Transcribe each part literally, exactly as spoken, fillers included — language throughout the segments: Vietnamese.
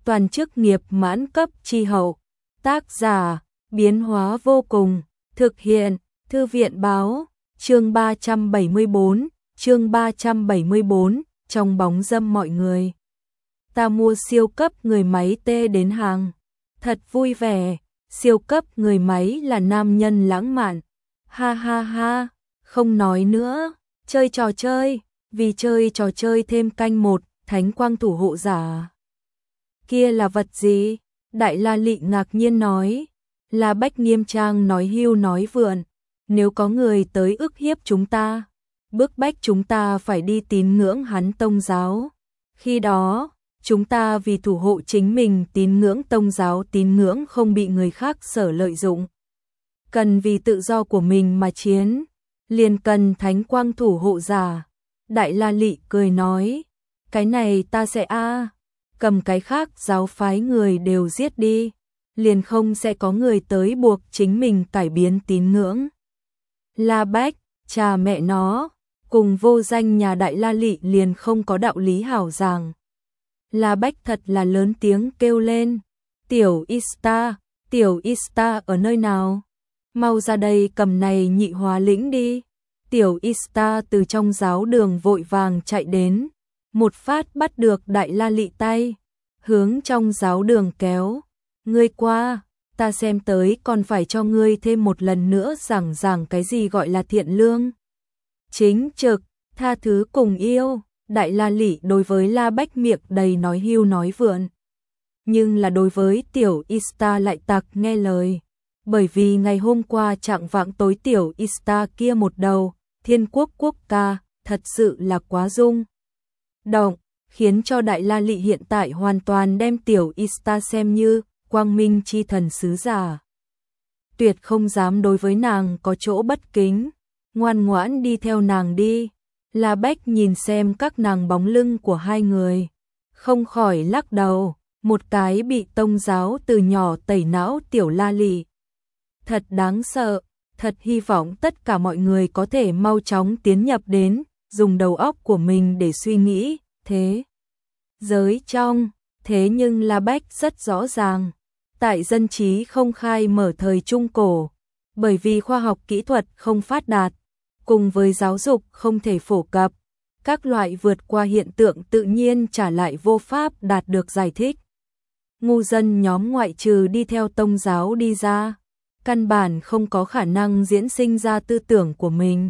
toàn chức nghiệp mãn cấp chi hậu. Tác giả, biến hóa vô cùng, thực hiện, Thư viện báo, chương ba trăm bảy mươi bốn, chương ba trăm bảy mươi bốn, trong bóng râm mọi người. Ta mua siêu cấp người máy tê đến hàng. Thật vui vẻ, siêu cấp người máy là nam nhân lãng mạn. Ha ha ha, không nói nữa, chơi trò chơi, vì chơi trò chơi thêm canh một, thánh quang thủ hộ giả. Kia là vật gì? Đại La Lị ngạc nhiên nói. La Bách nghiêm trang nói hưu nói vượn. Nếu có người tới ức hiếp chúng ta, bức bách chúng ta phải đi tín ngưỡng hắn tông giáo. Khi đó, chúng ta vì thủ hộ chính mình tín ngưỡng tông giáo, tín ngưỡng không bị người khác sở lợi dụng. Cần vì tự do của mình mà chiến, liền cần thánh quang thủ hộ giả. Đại La Lị cười nói, cái này ta sẽ a, cầm cái khác giáo phái người đều giết đi, liền không sẽ có người tới buộc chính mình cải biến tín ngưỡng. La Bách, cha mẹ nó, cùng vô danh nhà Đại La Lị liền không có đạo lý hảo giảng. La Bách thật là lớn tiếng kêu lên, tiểu Ista, tiểu Ista ở nơi nào? Mau ra đây cầm này nhị hóa lĩnh đi. Tiểu Ista từ trong giáo đường vội vàng chạy đến, một phát bắt được Đại La Lị tay, hướng trong giáo đường kéo. Ngươi qua, ta xem tới còn phải cho ngươi thêm một lần nữa giảng giảng cái gì gọi là thiện lương, chính trực, tha thứ cùng yêu. Đại La Lị đối với La Bách miệng đầy nói hưu nói vượn, nhưng là đối với tiểu Ista lại tặc nghe lời. Bởi vì ngày hôm qua trạng vạng tối tiểu Ista kia một đầu Thiên Quốc quốc ca thật sự là quá rung động, khiến cho Đại La Lị hiện tại hoàn toàn đem tiểu Ista xem như quang minh chi thần sứ giả. Tuyệt không dám đối với nàng có chỗ bất kính, ngoan ngoãn đi theo nàng đi. La Bách nhìn xem các nàng bóng lưng của hai người, không khỏi lắc đầu, một cái bị tông giáo từ nhỏ tẩy não tiểu La Lị. Thật đáng sợ, thật hy vọng tất cả mọi người có thể mau chóng tiến nhập đến, dùng đầu óc của mình để suy nghĩ, thế giới trong, thế nhưng La Bách rất rõ ràng, tại dân trí không khai mở thời Trung Cổ, bởi vì khoa học kỹ thuật không phát đạt, cùng với giáo dục không thể phổ cập, các loại vượt qua hiện tượng tự nhiên trả lại vô pháp đạt được giải thích. Ngu dân nhóm ngoại trừ đi theo tông giáo đi ra, căn bản không có khả năng diễn sinh ra tư tưởng của mình.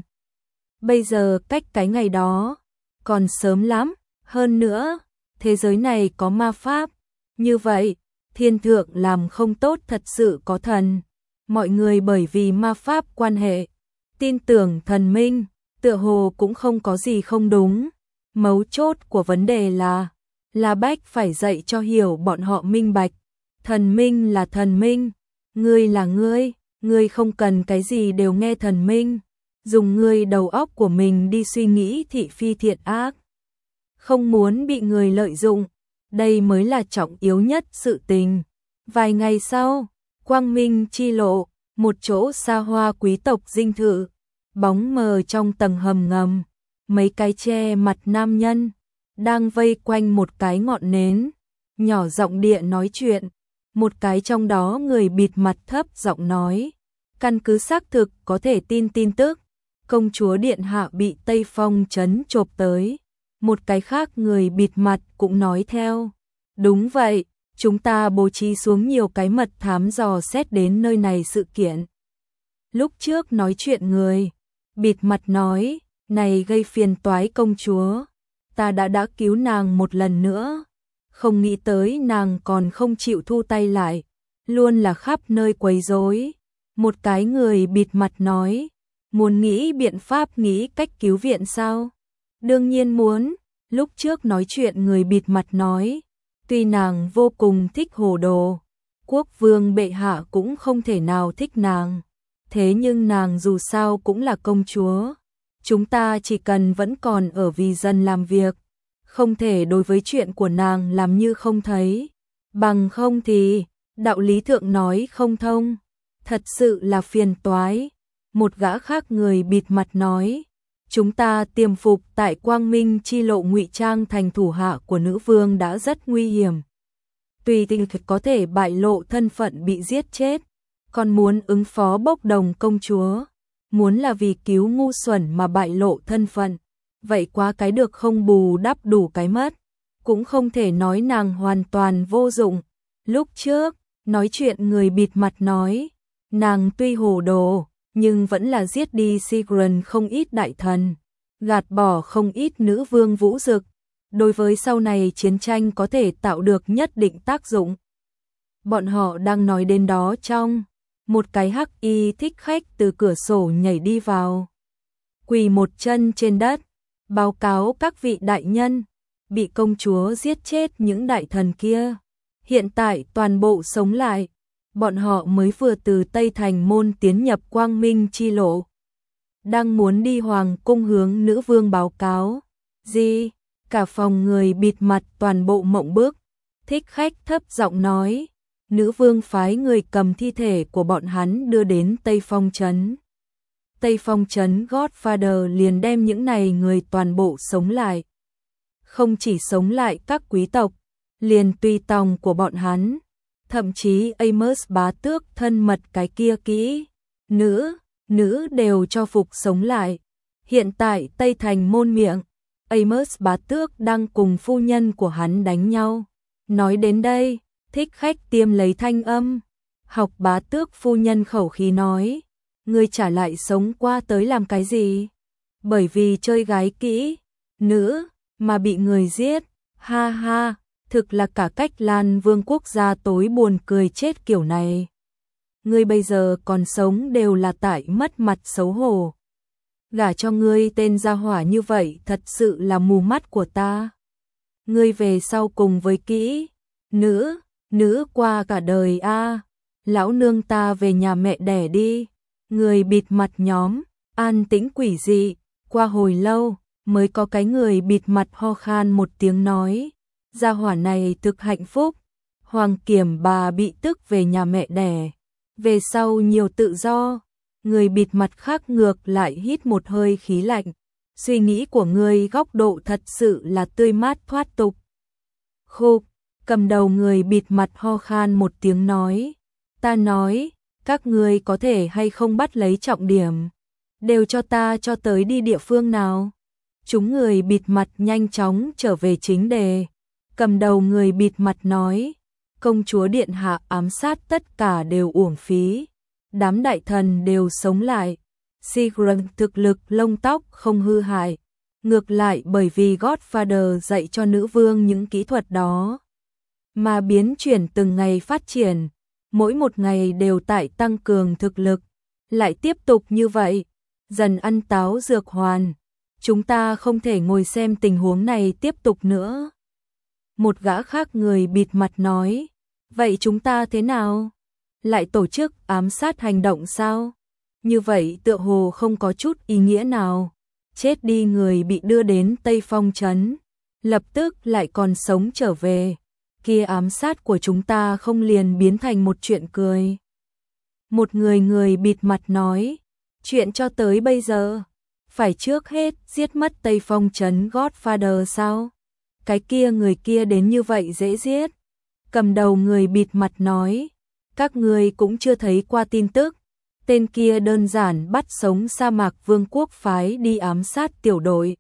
Bây giờ cách cái ngày đó còn sớm lắm, hơn nữa, thế giới này có ma pháp, như vậy, thiên thượng làm không tốt thật sự có thần. Mọi người bởi vì ma pháp quan hệ, tin tưởng thần minh, tựa hồ cũng không có gì không đúng. Mấu chốt của vấn đề là, La Bách phải dạy cho hiểu bọn họ minh bạch. Thần minh là thần minh, ngươi là ngươi, ngươi không cần cái gì đều nghe thần minh. Dùng ngươi đầu óc của mình đi suy nghĩ thị phi thiện ác. Không muốn bị người lợi dụng, đây mới là trọng yếu nhất sự tình. Vài ngày sau, quang minh chi lộ, một chỗ xa hoa quý tộc dinh thự, bóng mờ trong tầng hầm ngầm, mấy cái che mặt nam nhân đang vây quanh một cái ngọn nến, nhỏ giọng địa nói chuyện. Một cái trong đó người bịt mặt thấp giọng nói, căn cứ xác thực có thể tin tin tức, công chúa điện hạ bị Tây Phong trấn chộp tới. Một cái khác người bịt mặt cũng nói theo, đúng vậy, chúng ta bố trí xuống nhiều cái mật thám dò xét đến nơi này sự kiện. Lúc trước nói chuyện người bịt mặt nói, này gây phiền toái công chúa, ta đã đã cứu nàng một lần nữa, không nghĩ tới nàng còn không chịu thu tay lại, luôn là khắp nơi quấy rối. Một cái người bịt mặt nói, muốn nghĩ biện pháp nghĩ cách cứu viện sao? Đương nhiên muốn. Lúc trước nói chuyện người bịt mặt nói, tuy nàng vô cùng thích hồ đồ, quốc vương bệ hạ cũng không thể nào thích nàng, thế nhưng nàng dù sao cũng là công chúa, chúng ta chỉ cần vẫn còn ở vì dân làm việc, không thể đối với chuyện của nàng làm như không thấy, bằng không thì đạo lý thượng nói không thông, thật sự là phiền toái. Một gã khác người bịt mặt nói, chúng ta tiềm phục tại Quang Minh chi lộ ngụy trang thành thủ hạ của nữ vương đã rất nguy hiểm. tùy tình có thể bại lộ thân phận bị giết chết, còn muốn ứng phó bốc đồng công chúa, muốn là vì cứu ngu xuẩn mà bại lộ thân phận, vậy quá cái được không bù đắp đủ cái mất, cũng không thể nói nàng hoàn toàn vô dụng. Lúc trước, nói chuyện người bịt mặt nói, nàng tuy hồ đồ, nhưng vẫn là giết đi Sigrun không ít đại thần, gạt bỏ không ít nữ vương vũ dực, đối với sau này chiến tranh có thể tạo được nhất định tác dụng. Bọn họ đang nói đến đó trong, một cái hắc y thích khách từ cửa sổ nhảy đi vào, quỳ một chân trên đất, báo cáo các vị đại nhân, bị công chúa giết chết những đại thần kia, hiện tại toàn bộ sống lại, bọn họ mới vừa từ Tây Thành môn tiến nhập Quang Minh chi lộ, đang muốn đi hoàng cung hướng nữ vương báo cáo. Gì? Cả phòng người bịt mặt toàn bộ mộng bước, thích khách thấp giọng nói, nữ vương phái người cầm thi thể của bọn hắn đưa đến Tây Phong Trấn. Tây Phong Trấn Godfather liền đem những này người toàn bộ sống lại. Không chỉ sống lại các quý tộc, liền tùy tòng của bọn hắn, thậm chí Amos bá tước thân mật cái kia kỹ, nữ, nữ đều cho phục sống lại. Hiện tại Tây Thành môn miệng, Amos bá tước đang cùng phu nhân của hắn đánh nhau. Nói đến đây, thích khách tiêm lấy thanh âm, học bá tước phu nhân khẩu khí nói, ngươi trả lại sống qua tới làm cái gì? Bởi vì chơi gái kỹ, nữ, mà bị người giết, ha ha, thực là cả cách Lan Vương quốc gia tối buồn cười chết kiểu này. Ngươi bây giờ còn sống đều là tại mất mặt xấu hổ. Gả cho ngươi tên gia hỏa như vậy thật sự là mù mắt của ta. Ngươi về sau cùng với kỹ, nữ, nữ qua cả đời a. Lão nương ta về nhà mẹ đẻ đi. Người bịt mặt nhóm, an tĩnh quỷ dị, qua hồi lâu, mới có cái người bịt mặt ho khan một tiếng nói, gia hỏa này thực hạnh phúc, Hoàng Kiểm bà bị tức về nhà mẹ đẻ, về sau nhiều tự do. Người bịt mặt khác ngược lại hít một hơi khí lạnh, suy nghĩ của ngươi góc độ thật sự là tươi mát thoát tục. Khục, cầm đầu người bịt mặt ho khan một tiếng nói, ta nói, các ngươi có thể hay không bắt lấy trọng điểm, đều cho ta cho tới đi địa phương nào. Chúng người bịt mặt nhanh chóng trở về chính đề, cầm đầu người bịt mặt nói, công chúa điện hạ ám sát tất cả đều uổng phí, đám đại thần đều sống lại, Sigrun thực lực lông tóc không hư hại, ngược lại bởi vì Godfather dạy cho nữ vương những kỹ thuật đó, mà biến chuyển từng ngày phát triển, mỗi một ngày đều tại tăng cường thực lực, lại tiếp tục như vậy, dần ăn táo dược hoàn, chúng ta không thể ngồi xem tình huống này tiếp tục nữa. Một gã khác người bịt mặt nói, vậy chúng ta thế nào? Lại tổ chức ám sát hành động sao? Như vậy tựa hồ không có chút ý nghĩa nào. Chết đi người bị đưa đến Tây Phong Trấn, lập tức lại còn sống trở về. Kia ám sát của chúng ta không liền biến thành một chuyện cười. Một người người bịt mặt nói, chuyện cho tới bây giờ, phải trước hết giết mất Tây Phong Trấn Godfather sao? Cái kia người kia đến như vậy dễ giết. Cầm đầu người bịt mặt nói, các ngươi cũng chưa thấy qua tin tức, tên kia đơn giản bắt sống sa mạc vương quốc phái đi ám sát tiểu đội,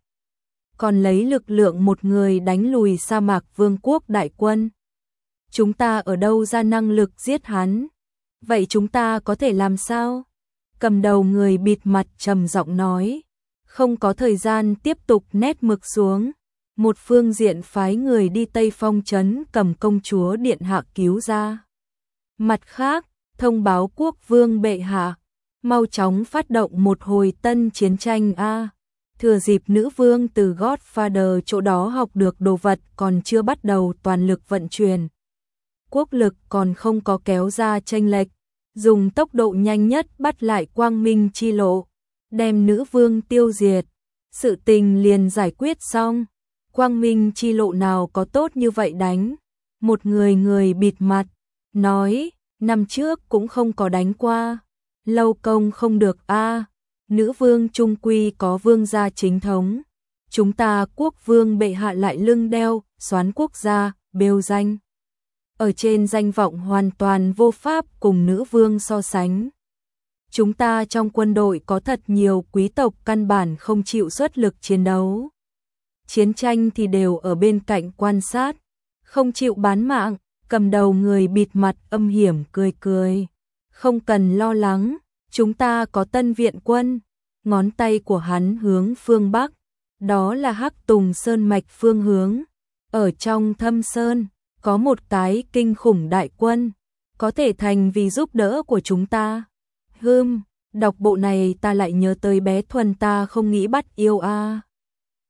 còn lấy lực lượng một người đánh lùi sa mạc vương quốc đại quân. Chúng ta ở đâu ra năng lực giết hắn? Vậy chúng ta có thể làm sao? Cầm đầu người bịt mặt trầm giọng nói, không có thời gian tiếp tục nét mực xuống. Một phương diện phái người đi Tây Phong Trấn cầm công chúa điện hạ cứu ra. Mặt khác, thông báo quốc vương bệ hạ, mau chóng phát động một hồi tân chiến tranh a. Thừa dịp nữ vương từ Godfather chỗ đó học được đồ vật còn chưa bắt đầu toàn lực vận chuyển. Quốc lực còn không có kéo ra chênh lệch, dùng tốc độ nhanh nhất bắt lại Quang Minh chi lộ, đem nữ vương tiêu diệt. Sự tình liền giải quyết xong. Quang Minh chi lộ nào có tốt như vậy đánh? Một người người bịt mặt nói, năm trước cũng không có đánh qua, lâu công không được a. Nữ vương trung quy có vương gia chính thống, chúng ta quốc vương bệ hạ lại lưng đeo xoán quốc gia bêu danh. ở trên danh vọng hoàn toàn vô pháp cùng nữ vương so sánh. Chúng ta trong quân đội có thật nhiều quý tộc căn bản không chịu xuất lực chiến đấu. Chiến tranh thì đều ở bên cạnh quan sát, không chịu bán mạng. Cầm đầu người bịt mặt âm hiểm cười cười. Không cần lo lắng, chúng ta có tân viện quân. Ngón tay của hắn hướng phương Bắc, đó là Hắc Tùng Sơn mạch phương hướng. Ở trong Thâm Sơn, có một cái kinh khủng đại quân, có thể thành vì giúp đỡ của chúng ta. Hừm, đọc bộ này ta lại nhớ tới bé Thuần ta không nghĩ bắt yêu a. À.